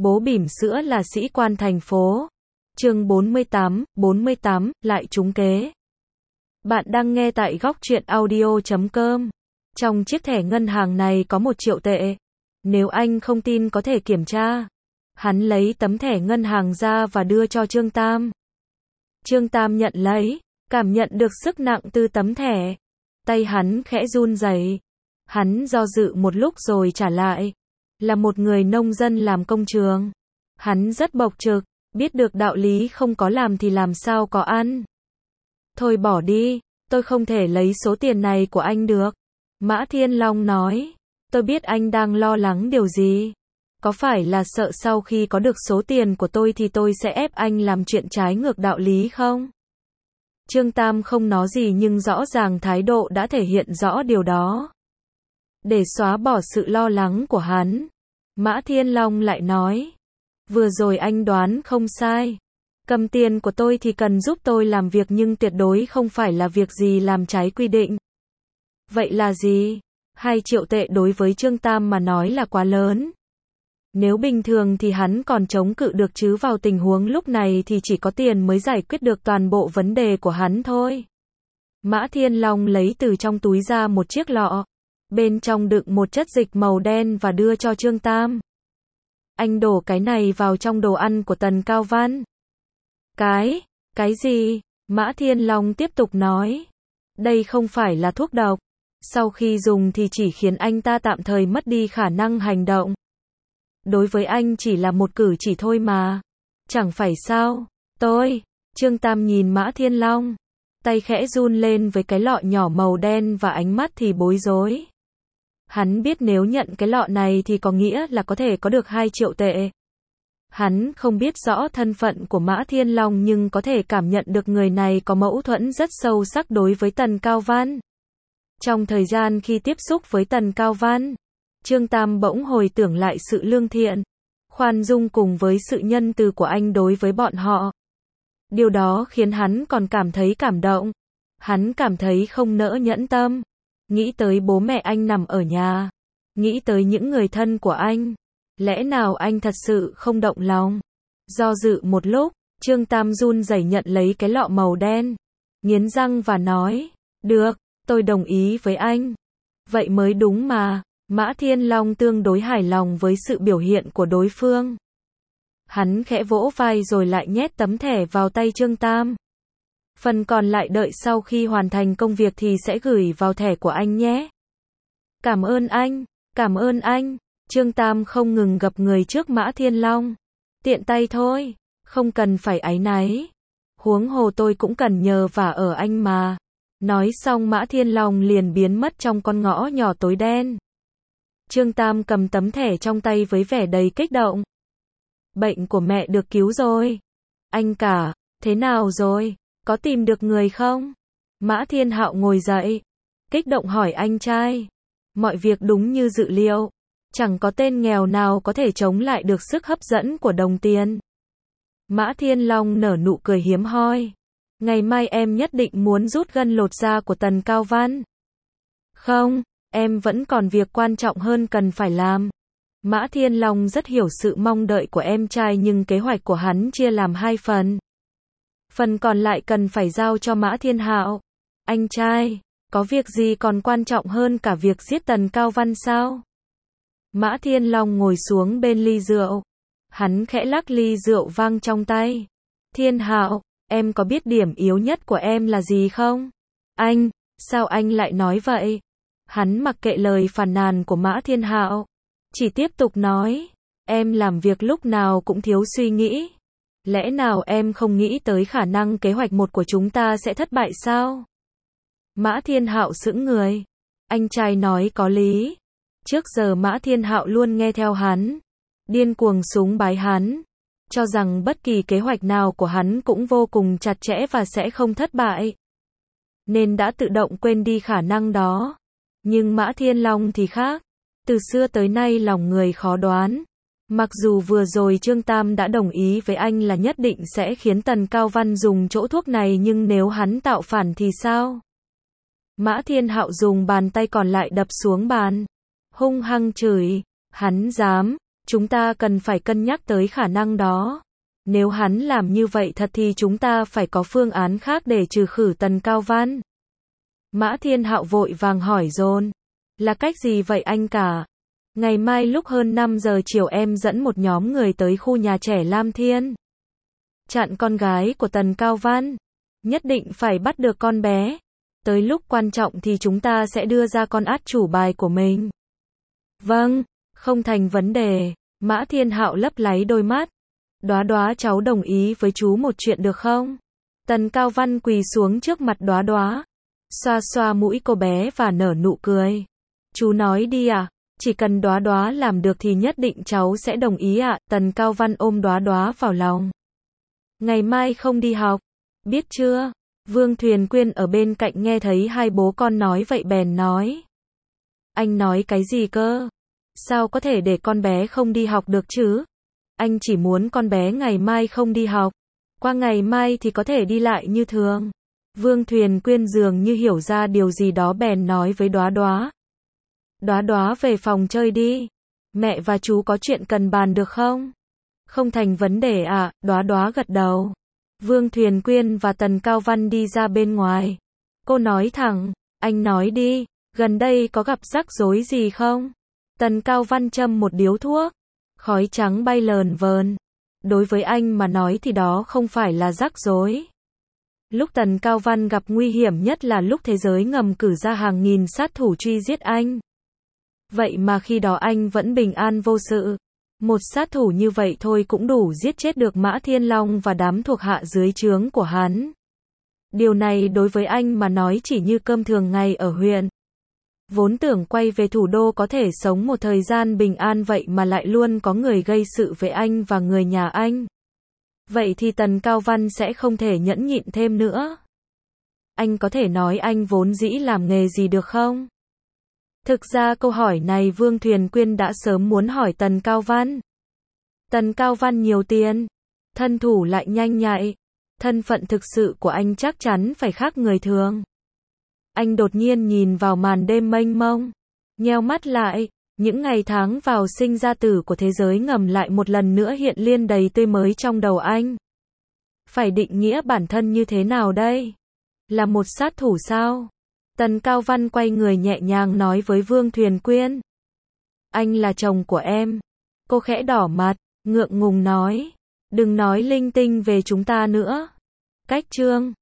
Bố bỉm sữa là sĩ quan thành phố. Chương 48, lại trúng kế. Bạn đang nghe tại góc truyện audio.com. Trong chiếc thẻ ngân hàng này có 1 triệu tệ. Nếu anh không tin có thể kiểm tra. Hắn lấy tấm thẻ ngân hàng ra và đưa cho Trương Tam. Trương Tam nhận lấy, cảm nhận được sức nặng từ tấm thẻ. Tay hắn khẽ run rẩy. Hắn do dự một lúc rồi trả lại. Là một người nông dân làm công trường. Hắn rất bộc trực, biết được đạo lý không có làm thì làm sao có ăn. Thôi bỏ đi, tôi không thể lấy số tiền này của anh được. Mã Thiên Long nói, tôi biết anh đang lo lắng điều gì. Có phải là sợ sau khi có được số tiền của tôi thì tôi sẽ ép anh làm chuyện trái ngược đạo lý không? Trương Tam không nói gì nhưng rõ ràng thái độ đã thể hiện rõ điều đó. Để xóa bỏ sự lo lắng của hắn, Mã Thiên Long lại nói, vừa rồi anh đoán không sai. Cầm tiền của tôi thì cần giúp tôi làm việc nhưng tuyệt đối không phải là việc gì làm trái quy định. Vậy là gì? 2 triệu tệ đối với Trương Tam mà nói là quá lớn. Nếu bình thường thì hắn còn chống cự được chứ vào tình huống lúc này thì chỉ có tiền mới giải quyết được toàn bộ vấn đề của hắn thôi. Mã Thiên Long lấy từ trong túi ra một chiếc lọ. Bên trong đựng một chất dịch màu đen và đưa cho Trương Tam. Anh đổ cái này vào trong đồ ăn của Tần Cao Văn. Cái gì? Mã Thiên Long tiếp tục nói. Đây không phải là thuốc độc. Sau khi dùng thì chỉ khiến anh ta tạm thời mất đi khả năng hành động. Đối với anh chỉ là một cử chỉ thôi mà. Chẳng phải sao? Trương Tam nhìn Mã Thiên Long. Tay khẽ run lên với cái lọ nhỏ màu đen và ánh mắt thì bối rối. Hắn biết nếu nhận cái lọ này thì có nghĩa là có thể có được 2 triệu tệ. Hắn không biết rõ thân phận của Mã Thiên Long nhưng có thể cảm nhận được người này có mâu thuẫn rất sâu sắc đối với Tần Cao Văn. Trong thời gian khi tiếp xúc với Tần Cao Văn, Trương Tam bỗng hồi tưởng lại sự lương thiện, khoan dung cùng với sự nhân từ của anh đối với bọn họ. Điều đó khiến hắn còn cảm thấy cảm động. Hắn cảm thấy không nỡ nhẫn tâm. Nghĩ tới bố mẹ anh nằm ở nhà. Nghĩ tới những người thân của anh. Lẽ nào anh thật sự không động lòng? Do dự một lúc, Trương Tam run rẩy nhận lấy cái lọ màu đen. Nghiến răng và nói, được, tôi đồng ý với anh. Vậy mới đúng mà. Mã Thiên Long tương đối hài lòng với sự biểu hiện của đối phương. Hắn khẽ vỗ vai rồi lại nhét tấm thẻ vào tay Trương Tam. Phần còn lại đợi sau khi hoàn thành công việc thì sẽ gửi vào thẻ của anh nhé. Cảm ơn anh. Trương Tam không ngừng gập người trước Mã Thiên Long. Tiện tay thôi, không cần phải áy náy. Huống hồ tôi cũng cần nhờ vả ở anh mà. Nói xong Mã Thiên Long liền biến mất trong con ngõ nhỏ tối đen. Trương Tam cầm tấm thẻ trong tay với vẻ đầy kích động. Bệnh của mẹ được cứu rồi. Anh cả, thế nào rồi? Có tìm được người không? Mã Thiên Hạo ngồi dậy. Kích động hỏi anh trai. Mọi việc đúng như dự liệu. Chẳng có tên nghèo nào có thể chống lại được sức hấp dẫn của đồng tiền. Mã Thiên Long nở nụ cười hiếm hoi. Ngày mai em nhất định muốn rút gân lột da của Tần Cao Văn. Không, em vẫn còn việc quan trọng hơn cần phải làm. Mã Thiên Long rất hiểu sự mong đợi của em trai nhưng kế hoạch của hắn chia làm 2 phần. Phần còn lại cần phải giao cho Mã Thiên Hạo. Anh trai, có việc gì còn quan trọng hơn cả việc giết Tần Cao Văn sao? Mã Thiên Long ngồi xuống bên ly rượu. Hắn khẽ lắc ly rượu vang trong tay. Thiên Hạo, em có biết điểm yếu nhất của em là gì không? Anh, sao anh lại nói vậy? Hắn mặc kệ lời phàn nàn của Mã Thiên Hạo. Chỉ tiếp tục nói, em làm việc lúc nào cũng thiếu suy nghĩ. Lẽ nào em không nghĩ tới khả năng kế hoạch 1 của chúng ta sẽ thất bại sao? Mã Thiên Hạo sững người. Anh trai nói có lý. Trước giờ Mã Thiên Hạo luôn nghe theo hắn. Điên cuồng súng bái hắn. Cho rằng bất kỳ kế hoạch nào của hắn cũng vô cùng chặt chẽ và sẽ không thất bại. Nên đã tự động quên đi khả năng đó. Nhưng Mã Thiên Long thì khác. Từ xưa tới nay lòng người khó đoán. Mặc dù vừa rồi Trương Tam đã đồng ý với anh là nhất định sẽ khiến Tần Cao Văn dùng chỗ thuốc này nhưng nếu hắn tạo phản thì sao? Mã Thiên Hạo dùng bàn tay còn lại đập xuống bàn. Hung hăng chửi. Hắn dám. Chúng ta cần phải cân nhắc tới khả năng đó. Nếu hắn làm như vậy thật thì chúng ta phải có phương án khác để trừ khử Tần Cao Văn. Mã Thiên Hạo vội vàng hỏi dồn. Là cách gì vậy anh cả? Ngày mai lúc hơn 5 giờ chiều em dẫn một nhóm người tới khu nhà trẻ Lam Thiên. Chặn con gái của Tần Cao Văn. Nhất định phải bắt được con bé. Tới lúc quan trọng thì chúng ta sẽ đưa ra con át chủ bài của mình. Vâng, không thành vấn đề. Mã Thiên Hạo lấp láy đôi mắt. Đóa Đóa cháu đồng ý với chú một chuyện được không? Tần Cao Văn quỳ xuống trước mặt Đóa Đóa, xoa xoa mũi cô bé và nở nụ cười. Chú nói đi ạ, chỉ cần Đóa Đóa làm được thì nhất định cháu sẽ đồng ý ạ. Tần Cao Văn ôm Đóa Đóa vào lòng. Ngày mai không đi học, biết chưa? Vương Thuyền Quyên ở bên cạnh nghe thấy hai bố con nói vậy bèn nói. Anh nói cái gì cơ? Sao có thể để con bé không đi học được chứ? Anh chỉ muốn con bé ngày mai không đi học. Qua ngày mai thì có thể đi lại như thường. Vương Thuyền Quyên dường như hiểu ra điều gì đó bèn nói với Đóa Đóa. Đóa Đóa về phòng chơi đi. Mẹ và chú có chuyện cần bàn được không? Không thành vấn đề ạ, Đóa Đóa gật đầu. Vương Thuyền Quyên và Tần Cao Văn đi ra bên ngoài. Cô nói thẳng, anh nói đi, gần đây có gặp rắc rối gì không? Tần Cao Văn châm một điếu thuốc. Khói trắng bay lờn vờn. Đối với anh mà nói thì đó không phải là rắc rối. Lúc Tần Cao Văn gặp nguy hiểm nhất là lúc thế giới ngầm cử ra hàng nghìn sát thủ truy giết anh. Vậy mà khi đó anh vẫn bình an vô sự. Một sát thủ như vậy thôi cũng đủ giết chết được Mã Thiên Long và đám thuộc hạ dưới trướng của hắn. Điều này đối với anh mà nói chỉ như cơm thường ngày ở huyện. Vốn tưởng quay về thủ đô có thể sống một thời gian bình an vậy mà lại luôn có người gây sự với anh và người nhà anh. Vậy thì Tần Cao Văn sẽ không thể nhẫn nhịn thêm nữa. Anh có thể nói anh vốn dĩ làm nghề gì được không? Thực ra câu hỏi này Vương Thuyền Quyên đã sớm muốn hỏi Tần Cao Văn. Tần Cao Văn nhiều tiền, thân thủ lại nhanh nhạy, thân phận thực sự của anh chắc chắn phải khác người thường. Anh đột nhiên nhìn vào màn đêm mênh mông, nheo mắt lại, những ngày tháng vào sinh ra tử của thế giới ngầm lại một lần nữa hiện lên đầy tươi mới trong đầu anh. Phải định nghĩa bản thân như thế nào đây? Là một sát thủ sao? Tần Cao Văn quay người nhẹ nhàng nói với Vương Thuyền Quyên. Anh là chồng của em. Cô khẽ đỏ mặt, ngượng ngùng nói. Đừng nói linh tinh về chúng ta nữa. Cách chương